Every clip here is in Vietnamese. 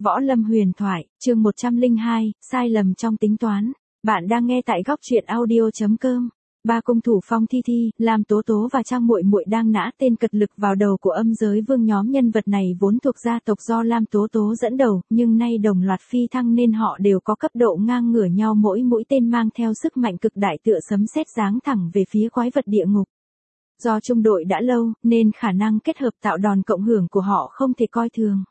Võ Lâm huyền thoại, chương 102, sai lầm trong tính toán. Bạn đang nghe tại góc truyện audio.com. Ba cung thủ Phong Thi Thi, Lam Tố Tố và Trang Muội Muội đang nã tên cật lực vào đầu của Âm Giới Vương. Nhóm nhân vật này vốn thuộc gia tộc do Lam Tố Tố dẫn đầu, nhưng nay đồng loạt phi thăng nên họ đều có cấp độ ngang ngửa nhau, mỗi mũi tên mang theo sức mạnh cực đại tựa sấm sét giáng thẳng về phía quái vật địa ngục. Do chung đội đã lâu, nên khả năng kết hợp tạo đòn cộng hưởng của họ không thể coi thường.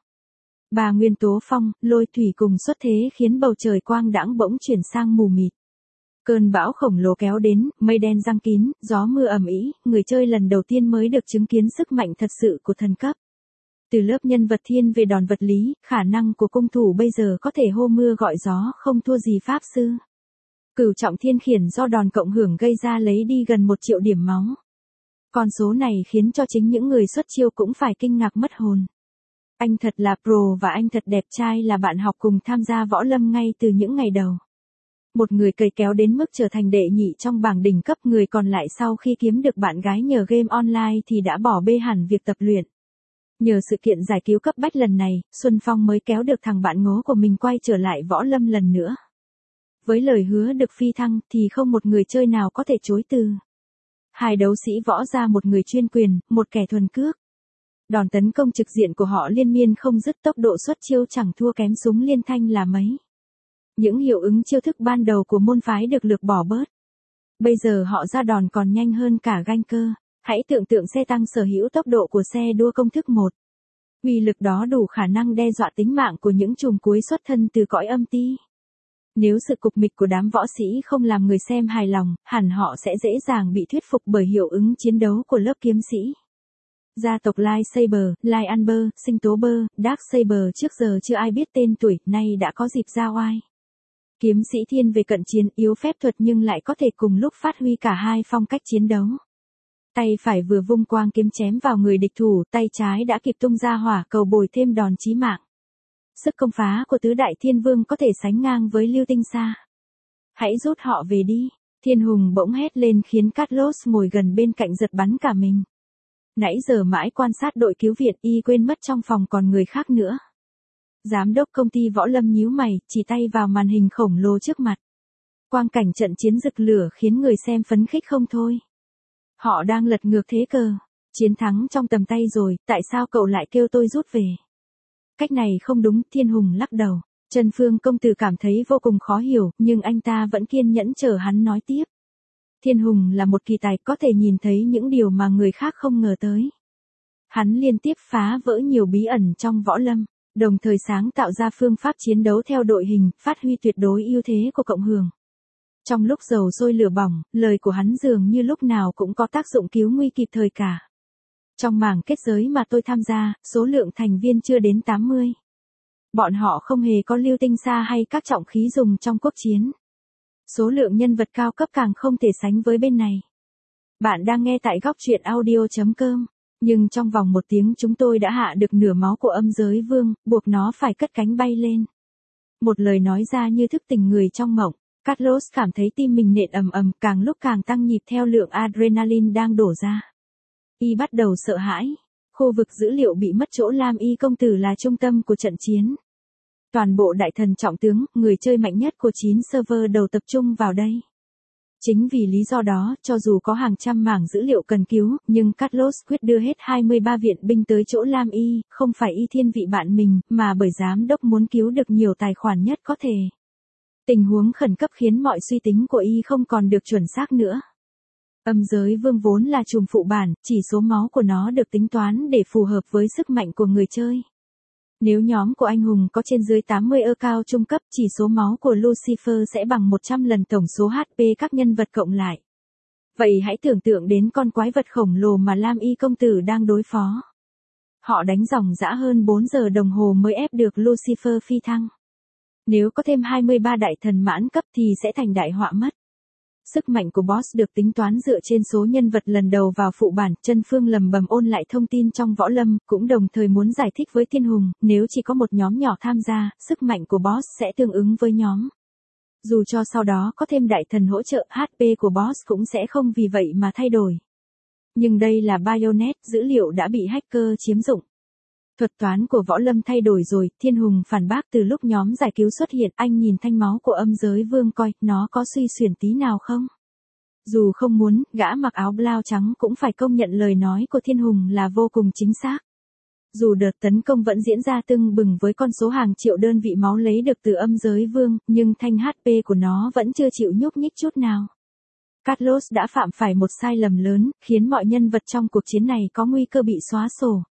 Ba nguyên tố phong, lôi thủy cùng xuất thế khiến bầu trời quang đãng bỗng chuyển sang mù mịt. Cơn bão khổng lồ kéo đến, mây đen giăng kín, gió mưa ầm ĩ, người chơi lần đầu tiên mới được chứng kiến sức mạnh thật sự của thần cấp. Từ lớp nhân vật thiên về đòn vật lý, khả năng của cung thủ bây giờ có thể hô mưa gọi gió không thua gì pháp sư. Cửu trọng thiên khiển do đòn cộng hưởng gây ra lấy đi gần 1 triệu điểm máu. Con số này khiến cho chính những người xuất chiêu cũng phải kinh ngạc mất hồn. Anh thật là pro và anh thật đẹp trai là bạn học cùng tham gia võ lâm ngay từ những ngày đầu. Một người cày kéo đến mức trở thành đệ nhị trong bảng đỉnh cấp, người còn lại sau khi kiếm được bạn gái nhờ game online thì đã bỏ bê hẳn việc tập luyện. Nhờ sự kiện giải cứu cấp bách lần này, Xuân Phong mới kéo được thằng bạn ngố của mình quay trở lại võ lâm lần nữa. Với lời hứa được phi thăng thì không một người chơi nào có thể chối từ. Hai đấu sĩ võ ra, một người chuyên quyền, một kẻ thuần cước. Đòn tấn công trực diện của họ liên miên không dứt, tốc độ xuất chiêu chẳng thua kém súng liên thanh là mấy. Những hiệu ứng chiêu thức ban đầu của môn phái được lược bỏ bớt. Bây giờ họ ra đòn còn nhanh hơn cả ganh cơ. Hãy tưởng tượng xe tăng sở hữu tốc độ của xe đua công thức 1. Uy lực đó đủ khả năng đe dọa tính mạng của những trùm cuối xuất thân từ cõi âm ti. Nếu sự cục mịch của đám võ sĩ không làm người xem hài lòng, hẳn họ sẽ dễ dàng bị thuyết phục bởi hiệu ứng chiến đấu của lớp kiếm sĩ. Gia tộc Light Saber, Light Amber, Sinh Tố Bơ, Dark Saber trước giờ chưa ai biết tên tuổi, nay đã có dịp ra oai. Kiếm sĩ thiên về cận chiến, yếu phép thuật nhưng lại có thể cùng lúc phát huy cả hai phong cách chiến đấu. Tay phải vừa vung quang kiếm chém vào người địch thủ, tay trái đã kịp tung ra hỏa cầu bồi thêm đòn chí mạng. Sức công phá của tứ đại thiên vương có thể sánh ngang với Lưu Tinh Sa. Hãy rút họ về đi, Thiên Hùng bỗng hét lên khiến Carlos ngồi gần bên cạnh giật bắn cả mình. Nãy giờ mãi quan sát đội cứu viện, y quên mất trong phòng còn người khác nữa. Giám đốc công ty võ lâm nhíu mày, chỉ tay vào màn hình khổng lồ trước mặt. Quang cảnh trận chiến rực lửa khiến người xem phấn khích không thôi. Họ đang lật ngược thế cờ. Chiến thắng trong tầm tay rồi, tại sao cậu lại kêu tôi rút về? Cách này không đúng, Thiên Hùng lắc đầu. Trần Phương công tử cảm thấy vô cùng khó hiểu, nhưng anh ta vẫn kiên nhẫn chờ hắn nói tiếp. Thiên Hùng là một kỳ tài, có thể nhìn thấy những điều mà người khác không ngờ tới. Hắn liên tiếp phá vỡ nhiều bí ẩn trong võ lâm, đồng thời sáng tạo ra phương pháp chiến đấu theo đội hình, phát huy tuyệt đối ưu thế của cộng hưởng. Trong lúc dầu sôi lửa bỏng, lời của hắn dường như lúc nào cũng có tác dụng cứu nguy kịp thời cả. Trong mảng kết giới mà tôi tham gia, số lượng thành viên chưa đến 80. Bọn họ không hề có Lưu Tinh Sa hay các trọng khí dùng trong quốc chiến. Số lượng nhân vật cao cấp càng không thể sánh với bên này. Bạn đang nghe tại góc truyện audio.com. Nhưng trong vòng 1 tiếng chúng tôi đã hạ được nửa máu của Âm Giới Vương, buộc nó phải cất cánh bay lên. Một lời nói ra như thức tỉnh người trong mộng. Carlos cảm thấy tim mình nện ầm ầm, càng lúc càng tăng nhịp theo lượng adrenaline đang đổ ra. Y bắt đầu sợ hãi. Khu vực dữ liệu bị mất chỗ Lam Y công tử là trung tâm của trận chiến. Toàn bộ đại thần trọng tướng, người chơi mạnh nhất của 9 server đầu tập trung vào đây. Chính vì lý do đó, cho dù có hàng trăm mảng dữ liệu cần cứu, nhưng Carlos quyết đưa hết 23 viện binh tới chỗ Lam Y, không phải y thiên vị bạn mình, mà bởi giám đốc muốn cứu được nhiều tài khoản nhất có thể. Tình huống khẩn cấp khiến mọi suy tính của y không còn được chuẩn xác nữa. Âm Giới Vương vốn là trùm phụ bản, chỉ số máu của nó được tính toán để phù hợp với sức mạnh của người chơi. Nếu nhóm của anh hùng có trên dưới 80 cao trung cấp, chỉ số máu của Lucifer sẽ bằng 100 lần tổng số HP các nhân vật cộng lại. Vậy hãy tưởng tượng đến con quái vật khổng lồ mà Lam Y công tử đang đối phó. Họ đánh ròng rã hơn 4 giờ đồng hồ mới ép được Lucifer phi thăng. Nếu có thêm 23 đại thần mãn cấp thì sẽ thành đại họa mất. Sức mạnh của boss được tính toán dựa trên số nhân vật lần đầu vào phụ bản. Trân Phương lầm bầm ôn lại thông tin trong võ lâm, cũng đồng thời muốn giải thích với Thiên Hùng, nếu chỉ có một nhóm nhỏ tham gia, sức mạnh của boss sẽ tương ứng với nhóm. Dù cho sau đó có thêm đại thần hỗ trợ, HP của boss cũng sẽ không vì vậy mà thay đổi. Nhưng đây là Bayonet, dữ liệu đã bị hacker chiếm dụng. Thuật toán của Võ Lâm thay đổi rồi, Thiên Hùng phản bác từ lúc nhóm giải cứu xuất hiện, anh nhìn thanh máu của âm giới vương coi, nó có suy xuyển tí nào không? Dù không muốn, gã mặc áo blau trắng cũng phải công nhận lời nói của Thiên Hùng là vô cùng chính xác. Dù đợt tấn công vẫn diễn ra tưng bừng với con số hàng triệu đơn vị máu lấy được từ âm giới vương, nhưng thanh HP của nó vẫn chưa chịu nhúc nhích chút nào. Carlos đã phạm phải một sai lầm lớn, khiến mọi nhân vật trong cuộc chiến này có nguy cơ bị xóa sổ.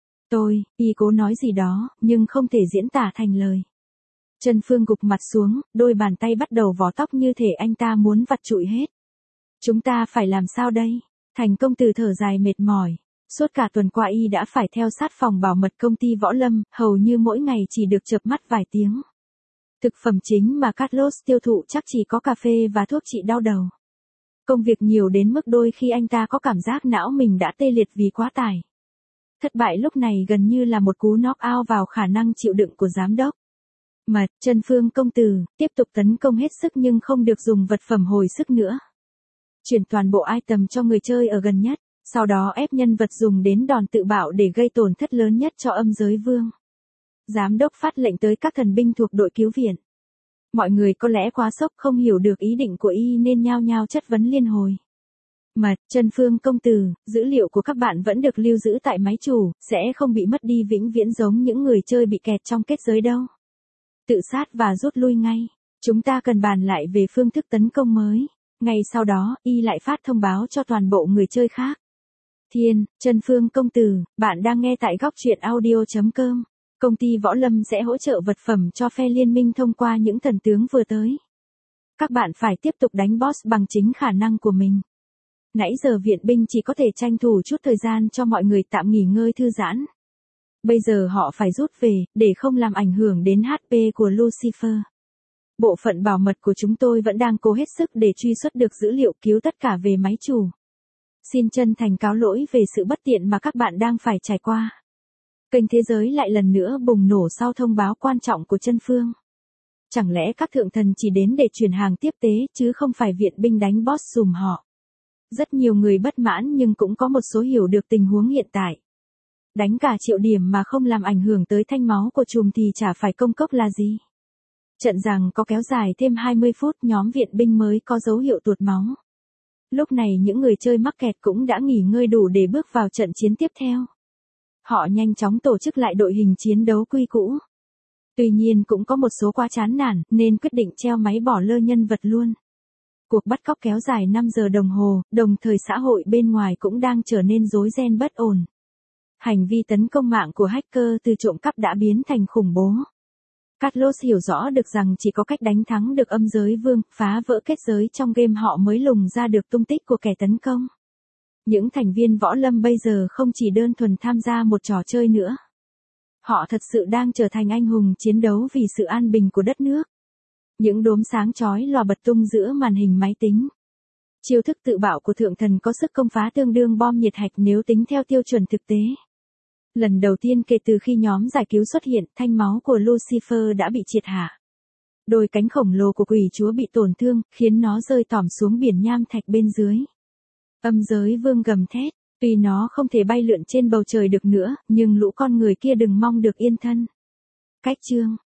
Y cố nói gì đó, nhưng không thể diễn tả thành lời. Trần Phương gục mặt xuống, đôi bàn tay bắt đầu vò tóc như thể anh ta muốn vặt trụi hết. Chúng ta phải làm sao đây? Thành công từ thở dài mệt mỏi. Suốt cả tuần qua y đã phải theo sát phòng bảo mật công ty Võ Lâm, hầu như mỗi ngày chỉ được chợp mắt vài tiếng. Thực phẩm chính mà Carlos tiêu thụ chắc chỉ có cà phê và thuốc trị đau đầu. Công việc nhiều đến mức đôi khi anh ta có cảm giác não mình đã tê liệt vì quá tải. Thất bại lúc này gần như là một cú knock out vào khả năng chịu đựng của giám đốc. Trần Phương công tử, tiếp tục tấn công hết sức nhưng không được dùng vật phẩm hồi sức nữa. Chuyển toàn bộ item cho người chơi ở gần nhất, sau đó ép nhân vật dùng đến đòn tự bạo để gây tổn thất lớn nhất cho âm giới vương. Giám đốc phát lệnh tới các thần binh thuộc đội cứu viện. Mọi người có lẽ quá sốc không hiểu được ý định của y nên nhao nhao chất vấn liên hồi. Trần Phương công tử, dữ liệu của các bạn vẫn được lưu giữ tại máy chủ, sẽ không bị mất đi vĩnh viễn giống những người chơi bị kẹt trong kết giới đâu. Tự sát và rút lui ngay. Chúng ta cần bàn lại về phương thức tấn công mới. Ngay sau đó, y lại phát thông báo cho toàn bộ người chơi khác. Trần Phương công tử, bạn đang nghe tại góc truyện audio.com. Công ty Võ Lâm sẽ hỗ trợ vật phẩm cho phe liên minh thông qua những thần tướng vừa tới. Các bạn phải tiếp tục đánh boss bằng chính khả năng của mình. Nãy giờ viện binh chỉ có thể tranh thủ chút thời gian cho mọi người tạm nghỉ ngơi thư giãn. Bây giờ họ phải rút về, để không làm ảnh hưởng đến HP của Lucifer. Bộ phận bảo mật của chúng tôi vẫn đang cố hết sức để truy xuất được dữ liệu cứu tất cả về máy chủ. Xin chân thành cáo lỗi về sự bất tiện mà các bạn đang phải trải qua. Kênh Thế Giới lại lần nữa bùng nổ sau thông báo quan trọng của Trân Phương. Chẳng lẽ các thượng thần chỉ đến để chuyển hàng tiếp tế chứ không phải viện binh đánh boss giùm họ? Rất nhiều người bất mãn nhưng cũng có một số hiểu được tình huống hiện tại. Đánh cả triệu điểm mà không làm ảnh hưởng tới thanh máu của trùm thì chả phải công cốc là gì. Trận giằng có kéo dài thêm 20 phút nhóm viện binh mới có dấu hiệu tuột máu. Lúc này những người chơi mắc kẹt cũng đã nghỉ ngơi đủ để bước vào trận chiến tiếp theo. Họ nhanh chóng tổ chức lại đội hình chiến đấu quy cũ. Tuy nhiên cũng có một số quá chán nản nên quyết định treo máy bỏ lơ nhân vật luôn. Cuộc bắt cóc kéo dài 5 giờ đồng hồ, đồng thời xã hội bên ngoài cũng đang trở nên rối ren bất ổn. Hành vi tấn công mạng của hacker từ trộm cắp đã biến thành khủng bố. Carlos hiểu rõ được rằng chỉ có cách đánh thắng được âm giới vương, phá vỡ kết giới trong game họ mới lùng ra được tung tích của kẻ tấn công. Những thành viên Võ Lâm bây giờ không chỉ đơn thuần tham gia một trò chơi nữa. Họ thật sự đang trở thành anh hùng chiến đấu vì sự an bình của đất nước. Những đốm sáng chói lòa bật tung giữa màn hình máy tính. Chiêu thức tự bạo của thượng thần có sức công phá tương đương bom nhiệt hạch nếu tính theo tiêu chuẩn thực tế. Lần đầu tiên kể từ khi nhóm giải cứu xuất hiện, thanh máu của Lucifer đã bị triệt hạ. Đôi cánh khổng lồ của quỷ chúa bị tổn thương, khiến nó rơi tỏm xuống biển nham thạch bên dưới. Âm giới vương gầm thét, tuy nó không thể bay lượn trên bầu trời được nữa, nhưng lũ con người kia đừng mong được yên thân. Cách chương